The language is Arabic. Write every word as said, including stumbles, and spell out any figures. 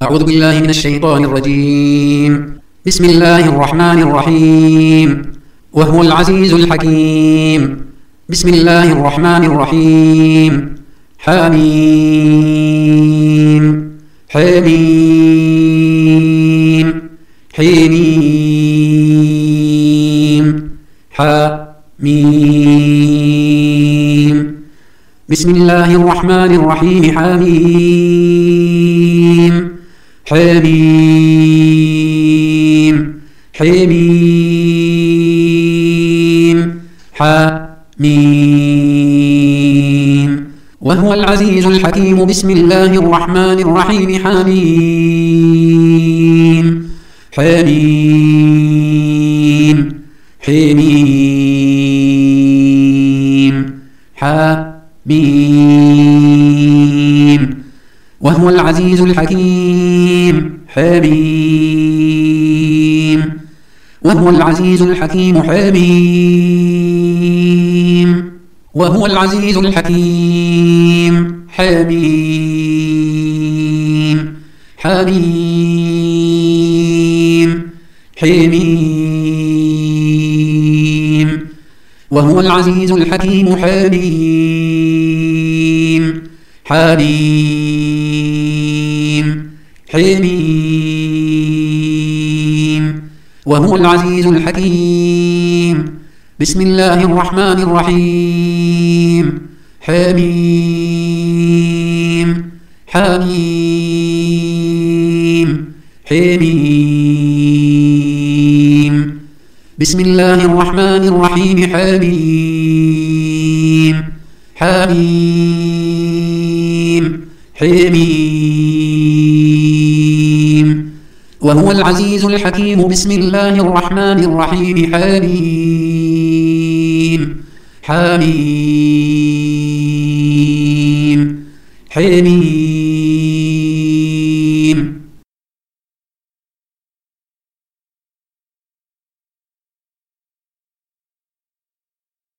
أعوذ بالله من الشيطان الرجيم. بسم الله الرحمن الرحيم. وهو العزيز الحكيم. بسم الله الرحمن الرحيم. حميم حميم حميم حميم. بسم الله الرحمن الرحيم. حميم حميم حميم حميم. وهو العزيز الحكيم. بسم الله الرحمن الرحيم. حميم حميم حميم حميم. وهو العزيز الحكيم. حميم. وهو العزيز الحكيم. حميم. وهو العزيز الحكيم. حميم حميم حميم. وهو العزيز الحكيم. حميم حميم حميم. وهو العزيز الحكيم. بسم الله الرحمن الرحيم. حميم حميم حميم. بسم الله الرحمن الرحيم. حميم حميم حميم. وهو العزيز الحكيم. بسم الله الرحمن الرحيم. حميم حميم حميم.